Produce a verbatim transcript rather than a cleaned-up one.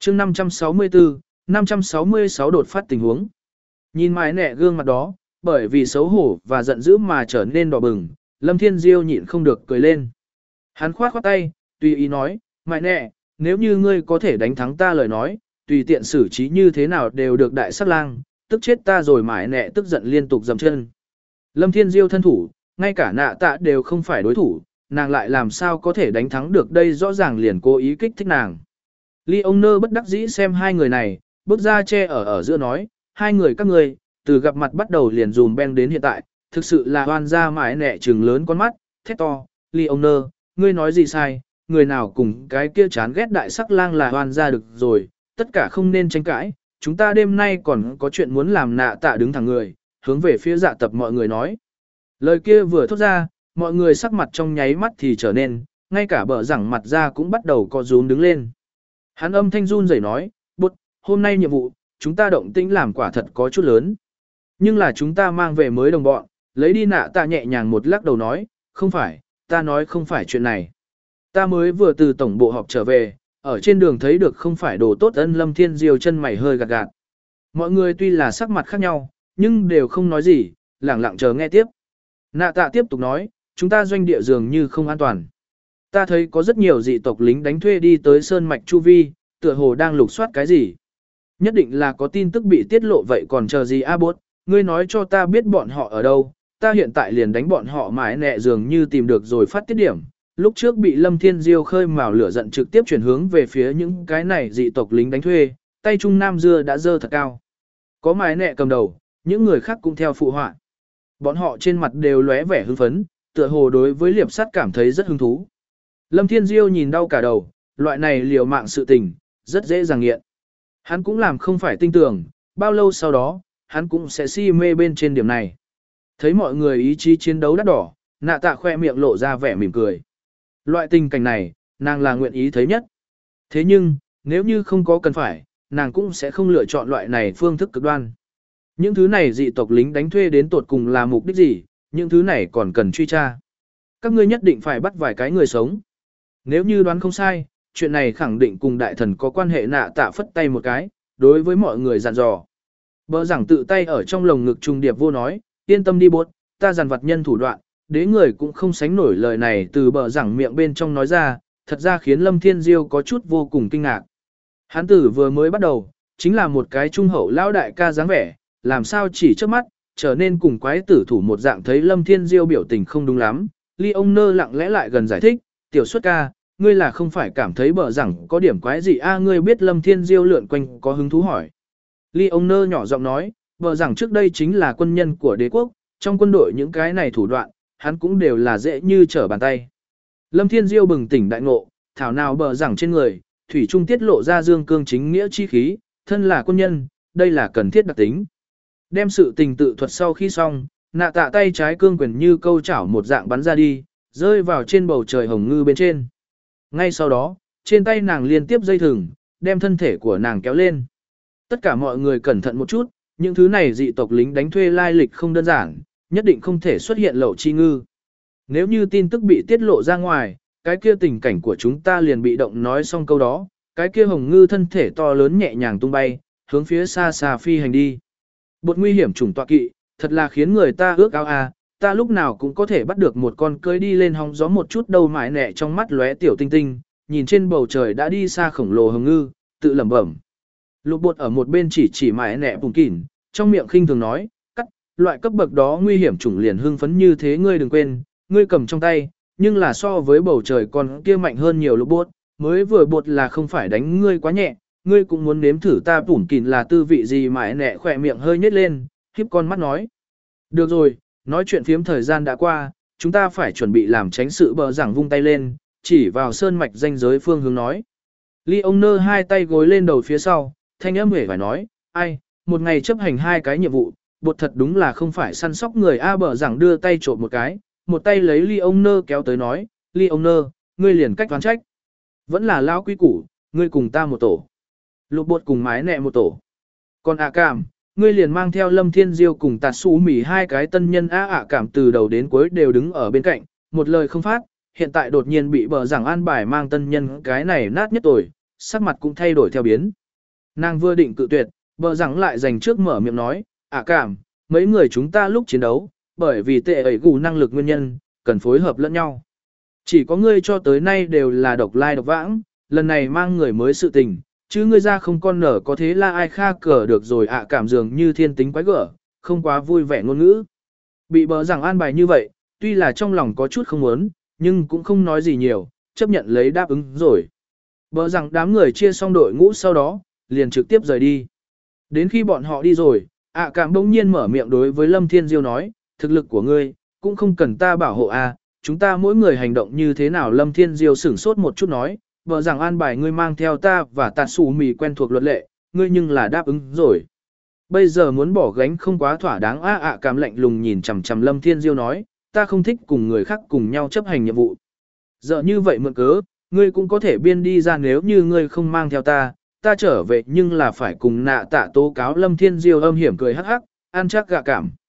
chương năm trăm sáu mươi tư, năm trăm sáu mươi sáu đột phát tình huống. Nhìn mái nẹ gương mặt đó, bởi vì xấu hổ và giận dữ mà trở nên đỏ bừng, Lâm Thiên Diêu nhịn không được cười lên. Hắn khoát khoát tay, tùy ý nói, mái nẹ, nếu như ngươi có thể đánh thắng ta lời nói, tùy tiện xử trí như thế nào đều được đại sắc lang, tức chết ta rồi mái nẹ tức giận liên tục dầm chân. Lâm Thiên Diêu thân thủ, ngay cả nạ tạ đều không phải đối thủ, nàng lại làm sao có thể đánh thắng được đây, rõ ràng liền cố ý kích thích nàng. Ly ông nơ bất đắc dĩ xem hai người này, bước ra che ở ở giữa nói, hai người các ngươi, từ gặp mặt bắt đầu liền dùm beng đến hiện tại, thực sự là hoan ra mãi nẹ trừng lớn con mắt, thét to, Ly ông nơ, ngươi nói gì sai, người nào cùng cái kia chán ghét đại sắc lang là hoan ra được rồi, tất cả không nên tranh cãi, chúng ta đêm nay còn có chuyện muốn làm. Nạ tạ đứng thẳng người, hướng về phía dạ tập mọi người nói. Lời kia vừa thốt ra, mọi người sắc mặt trong nháy mắt thì trở nên, ngay cả bờ rẳng mặt ra cũng bắt đầu co rúm đứng lên. Hắn âm thanh run rẩy nói, bút, hôm nay nhiệm vụ, chúng ta động tĩnh làm quả thật có chút lớn. Nhưng là chúng ta mang về mới đồng bọn, lấy đi. Nạ tạ nhẹ nhàng một lắc đầu nói, không phải, ta nói không phải chuyện này. Ta mới vừa từ tổng bộ họp trở về, ở trên đường thấy được không phải đồ tốt. Ân Lâm Thiên Diêu chân mày hơi gạt gạt. Mọi người tuy là sắc mặt khác nhau, nhưng đều không nói gì, lẳng lặng chờ nghe tiếp. Nạ tạ tiếp tục nói, chúng ta doanh địa dường như không an toàn. Ta thấy có rất nhiều dị tộc lính đánh thuê đi tới sơn mạch chu vi, tựa hồ đang lục soát cái gì. Nhất định là có tin tức bị tiết lộ, vậy còn chờ gì a bốt, ngươi nói cho ta biết bọn họ ở đâu, ta hiện tại liền đánh bọn họ. Mãi nẹ dường như tìm được rồi phát tiết điểm, lúc trước bị Lâm Thiên Diêu khơi mào lửa giận trực tiếp chuyển hướng về phía những cái này dị tộc lính đánh thuê, tay trung nam dưa đã dơ thật cao. Có mãi nẹ cầm đầu, những người khác cũng theo phụ họa. Bọn họ trên mặt đều lóe vẻ hưng phấn, tựa hồ đối với liệp sắt cảm thấy rất hứng thú. Lâm Thiên Diêu nhìn đau cả đầu, loại này liều mạng sự tình, rất dễ dàng nghiện. Hắn cũng làm không phải tinh tưởng, bao lâu sau đó, hắn cũng sẽ si mê bên trên điểm này. Thấy mọi người ý chí chiến đấu đắt đỏ, nạ tạ khoe miệng lộ ra vẻ mỉm cười. Loại tình cảnh này, nàng là nguyện ý thấy nhất. Thế nhưng, nếu như không có cần phải, nàng cũng sẽ không lựa chọn loại này phương thức cực đoan. Những thứ này dị tộc lính đánh thuê đến tột cùng là mục đích gì, những thứ này còn cần truy tra. Các ngươi nhất định phải bắt vài cái người sống. Nếu như đoán không sai, chuyện này khẳng định cùng đại thần có quan hệ. Nạ tạ phất tay một cái, đối với mọi người dặn dò. Bờ giảng tự tay ở trong lồng ngực trung điệp vô nói, yên tâm đi bốt, ta dàn vặt nhân thủ đoạn, đế người cũng không sánh nổi. Lời này từ bờ giảng miệng bên trong nói ra, thật ra khiến Lâm Thiên Diêu có chút vô cùng kinh ngạc. Hán tử vừa mới bắt đầu, chính là một cái trung hậu lão đại ca dáng vẻ, làm sao chỉ trước mắt, trở nên cùng quái tử thủ một dạng. Thấy Lâm Thiên Diêu biểu tình không đúng lắm, Ly ông nơ lặng lẽ lại gần giải thích, tiểu xuất ca, ngươi là không phải cảm thấy bờ rằng có điểm quái gì a? Ngươi biết? Lâm Thiên Diêu lượn quanh có hứng thú hỏi. Ly ông nơ nhỏ giọng nói, bờ rằng trước đây chính là quân nhân của đế quốc, trong quân đội những cái này thủ đoạn, hắn cũng đều là dễ như trở bàn tay. Lâm Thiên Diêu bừng tỉnh đại ngộ, thảo nào bờ rằng trên người, thủy trung tiết lộ ra dương cương chính nghĩa chi khí, thân là quân nhân, đây là cần thiết đặc tính. Đem sự tình tự thuật sau khi xong, nạ tạ tay trái cương quyền như câu chảo một dạng bắn ra đi, rơi vào trên bầu trời hồng ngư bên trên. Ngay sau đó, trên tay nàng liên tiếp dây thừng, đem thân thể của nàng kéo lên. Tất cả mọi người cẩn thận một chút, những thứ này dị tộc lính đánh thuê lai lịch không đơn giản, nhất định không thể xuất hiện lậu chi ngư. Nếu như tin tức bị tiết lộ ra ngoài, cái kia tình cảnh của chúng ta liền bị động. Nói xong câu đó, cái kia hồng ngư thân thể to lớn nhẹ nhàng tung bay, hướng phía xa xa phi hành đi. Bột nguy hiểm chủng tọa kỵ, thật là khiến người ta ước ao à, ta lúc nào cũng có thể bắt được một con cưới đi lên hóng gió một chút đâu. Mãi nẹ trong mắt lóe tiểu tinh tinh, nhìn trên bầu trời đã đi xa khổng lồ hồng ngư, tự lẩm bẩm. Lục bột ở một bên chỉ chỉ mãi nẹ bùng kỉn, trong miệng khinh thường nói, cắt, loại cấp bậc đó nguy hiểm chủng liền hưng phấn như thế. Ngươi đừng quên, ngươi cầm trong tay, nhưng là so với bầu trời con kia mạnh hơn nhiều. Lục bột, mới vừa bột là không phải đánh ngươi quá nhẹ, ngươi cũng muốn nếm thử ta bùng kỉn là tư vị gì. Mãi nẹ khỏe miệng hơi nhếch lên, khiếp con mắt nói. Được rồi, nói chuyện phiếm thời gian đã qua, chúng ta phải chuẩn bị làm tránh sự. Bờ giảng vung tay lên, chỉ vào sơn mạch ranh giới phương hướng nói. Ly ông nơ hai tay gối lên đầu phía sau, thanh âm hề phải nói, ai, một ngày chấp hành hai cái nhiệm vụ, bột thật đúng là không phải săn sóc người a. Bờ giảng đưa tay trộm một cái, một tay lấy Ly ông nơ kéo tới nói, Ly ông nơ, ngươi liền cách đoán trách. Vẫn là lão quý củ, ngươi cùng ta một tổ. Lục bột cùng mái nẹ một tổ. Còn ạ cảm, ngươi liền mang theo Lâm Thiên Diêu cùng tạt xú mỉ hai cái tân nhân. á ạ cảm từ đầu đến cuối đều đứng ở bên cạnh, một lời không phát, hiện tại đột nhiên bị bờ giảng an bài mang tân nhân, cái này nát nhất rồi, sắc mặt cũng thay đổi theo biến. Nàng vừa định cự tuyệt, bờ rằng lại dành trước mở miệng nói, ạ cảm, mấy người chúng ta lúc chiến đấu, bởi vì tệ ấy gù năng lực nguyên nhân, cần phối hợp lẫn nhau. Chỉ có ngươi cho tới nay đều là độc lai độc vãng, lần này mang người mới sự tình, chứ ngươi ra không con nở có thế là ai kha cờ được rồi ạ cảm dường như thiên tính quái gở, không quá vui vẻ ngôn ngữ. Bị bờ rằng an bài như vậy, tuy là trong lòng có chút không muốn, nhưng cũng không nói gì nhiều, chấp nhận lấy đáp ứng rồi. Bờ rằng đám người chia xong đội ngũ sau đó, liền trực tiếp rời đi. Đến khi bọn họ đi rồi, ạ cảm bỗng nhiên mở miệng đối với Lâm Thiên Diêu nói, thực lực của ngươi, cũng không cần ta bảo hộ à, chúng ta mỗi người hành động như thế nào. Lâm Thiên Diêu sửng sốt một chút nói, vợ rằng an bài ngươi mang theo ta và tạt xù mì quen thuộc luật lệ, ngươi nhưng là đáp ứng rồi. Bây giờ muốn bỏ gánh không quá thỏa đáng. A ạ cảm lạnh lùng nhìn chằm chằm Lâm Thiên Diêu nói, ta không thích cùng người khác cùng nhau chấp hành nhiệm vụ. Giờ như vậy mượn cớ, ngươi cũng có thể biên đi ra, nếu như ngươi không mang theo ta, ta trở về nhưng là phải cùng nạ tạ tố cáo. Lâm Thiên Diêu âm hiểm cười hắc hắc, ăn chắc gạ cảm,